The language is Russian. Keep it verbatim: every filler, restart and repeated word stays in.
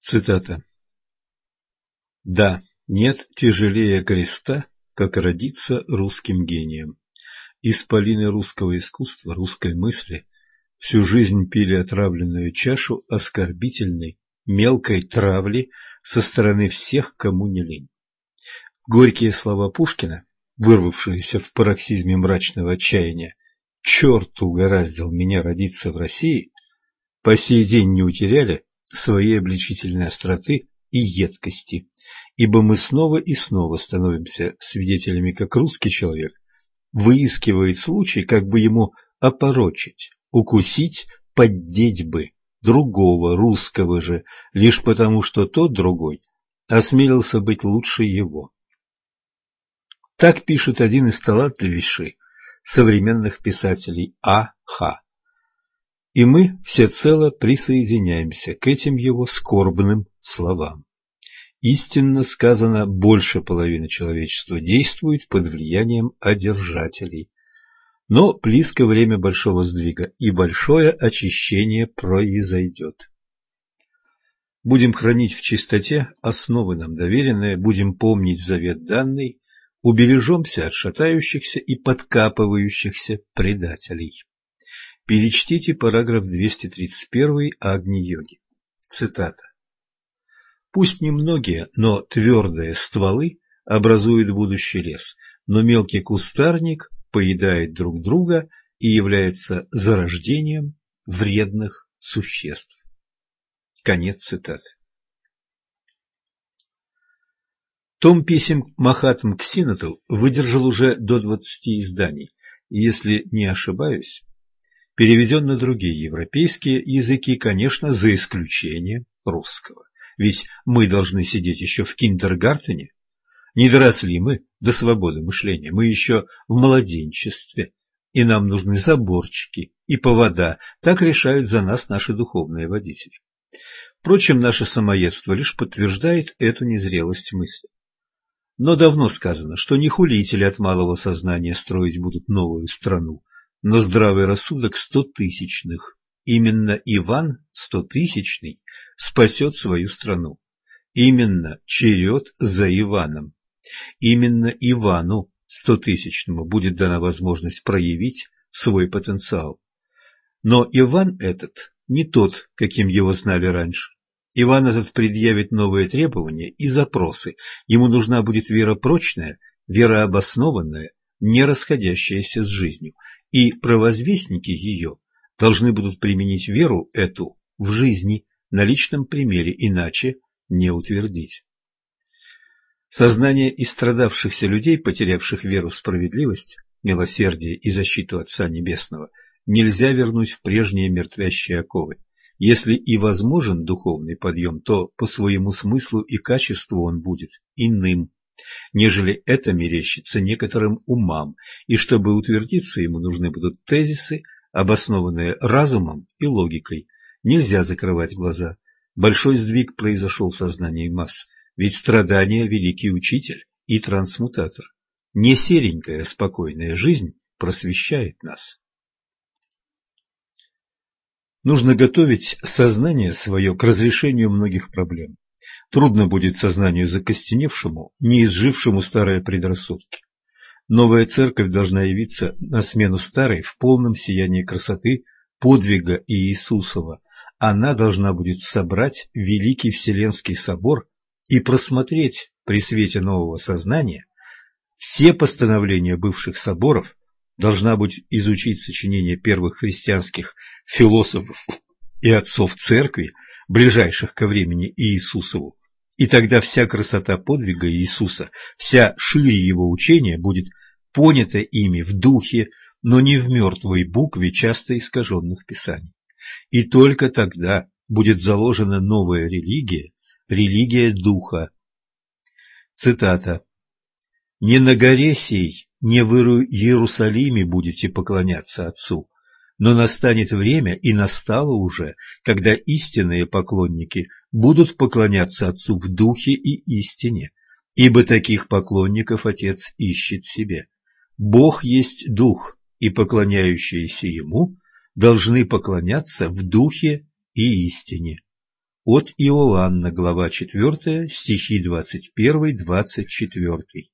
Цитата. «Да, нет тяжелее креста, как родиться русским гением. Исполины русского искусства, русской мысли всю жизнь пили отравленную чашу оскорбительной, мелкой травли со стороны всех, кому не лень». Горькие слова Пушкина, вырвавшиеся в пароксизме мрачного отчаяния «Черт угораздил меня родиться в России», по сей день не утеряли своей обличительной остроты и едкости, ибо мы снова и снова становимся свидетелями, как русский человек выискивает случай, как бы ему опорочить, укусить, поддеть бы другого русского же, лишь потому, что тот другой осмелился быть лучше его. Так пишет один из талантливейших современных писателей А. Х. И мы всецело присоединяемся к этим его скорбным словам. Истинно сказано, больше половины человечества действует под влиянием одержателей. Но близко время большого сдвига, и большое очищение произойдет. Будем хранить в чистоте основы нам доверенные, будем помнить завет данный, убережемся от шатающихся и подкапывающихся предателей. Перечтите параграф двести тридцать один Агни-йоги. Цитата. «Пусть немногие, но твердые стволы образуют будущий лес, но мелкий кустарник поедает друг друга и является зарождением вредных существ». Конец цитаты. Том писем Махатм Ксинату выдержал уже до двадцати изданий, и, если не ошибаюсь, переведен на другие европейские языки, конечно, за исключением русского. Ведь мы должны сидеть еще в киндергартене. Не доросли мы до свободы мышления, мы еще в младенчестве, и нам нужны заборчики и повода, так решают за нас наши духовные водители. Впрочем, наше самоедство лишь подтверждает эту незрелость мысли. Но давно сказано, что не хулители от малого сознания строить будут новую страну, но здравый рассудок стотысячных. Именно Иван Стотысячный спасет свою страну. Именно черед за Иваном. Именно Ивану Стотысячному будет дана возможность проявить свой потенциал. Но Иван этот не тот, каким его знали раньше. Иван этот предъявит новые требования и запросы. Ему нужна будет вера прочная, вера обоснованная, не расходящаяся с жизнью. И провозвестники ее должны будут применить веру эту в жизни, на личном примере, иначе не утвердить. Сознание истрадавшихся людей, потерявших веру в справедливость, милосердие и защиту Отца Небесного, нельзя вернуть в прежние мертвящие оковы. Если и возможен духовный подъем, то по своему смыслу и качеству он будет иным, нежели это мерещится некоторым умам, и чтобы утвердиться ему нужны будут тезисы, обоснованные разумом и логикой. Нельзя закрывать глаза. Большой сдвиг произошел в сознании масс, ведь страдания – великий учитель и трансмутатор. Не серенькая спокойная жизнь просвещает нас. Нужно готовить сознание свое к разрешению многих проблем. Трудно будет сознанию закостеневшему, не изжившему старые предрассудки. Новая церковь должна явиться на смену старой в полном сиянии красоты, подвига Иисусова. Она должна будет собрать великий Вселенский собор и просмотреть при свете нового сознания все постановления бывших соборов, должна будет изучить сочинения первых христианских философов и отцов церкви, ближайших ко времени Иисусову, и тогда вся красота подвига Иисуса, вся шире его учения будет понята ими в духе, но не в мертвой букве часто искаженных писаний. И только тогда будет заложена новая религия, религия духа. Цитата. «Не на горе сей, не в Иерусалиме будете поклоняться Отцу, но настанет время, и настало уже, когда истинные поклонники будут поклоняться Отцу в духе и истине, ибо таких поклонников Отец ищет себе. Бог есть Дух, и поклоняющиеся Ему должны поклоняться в духе и истине». от Иоанна, глава четвёртая, стихи двадцать первый — двадцать четвёртый.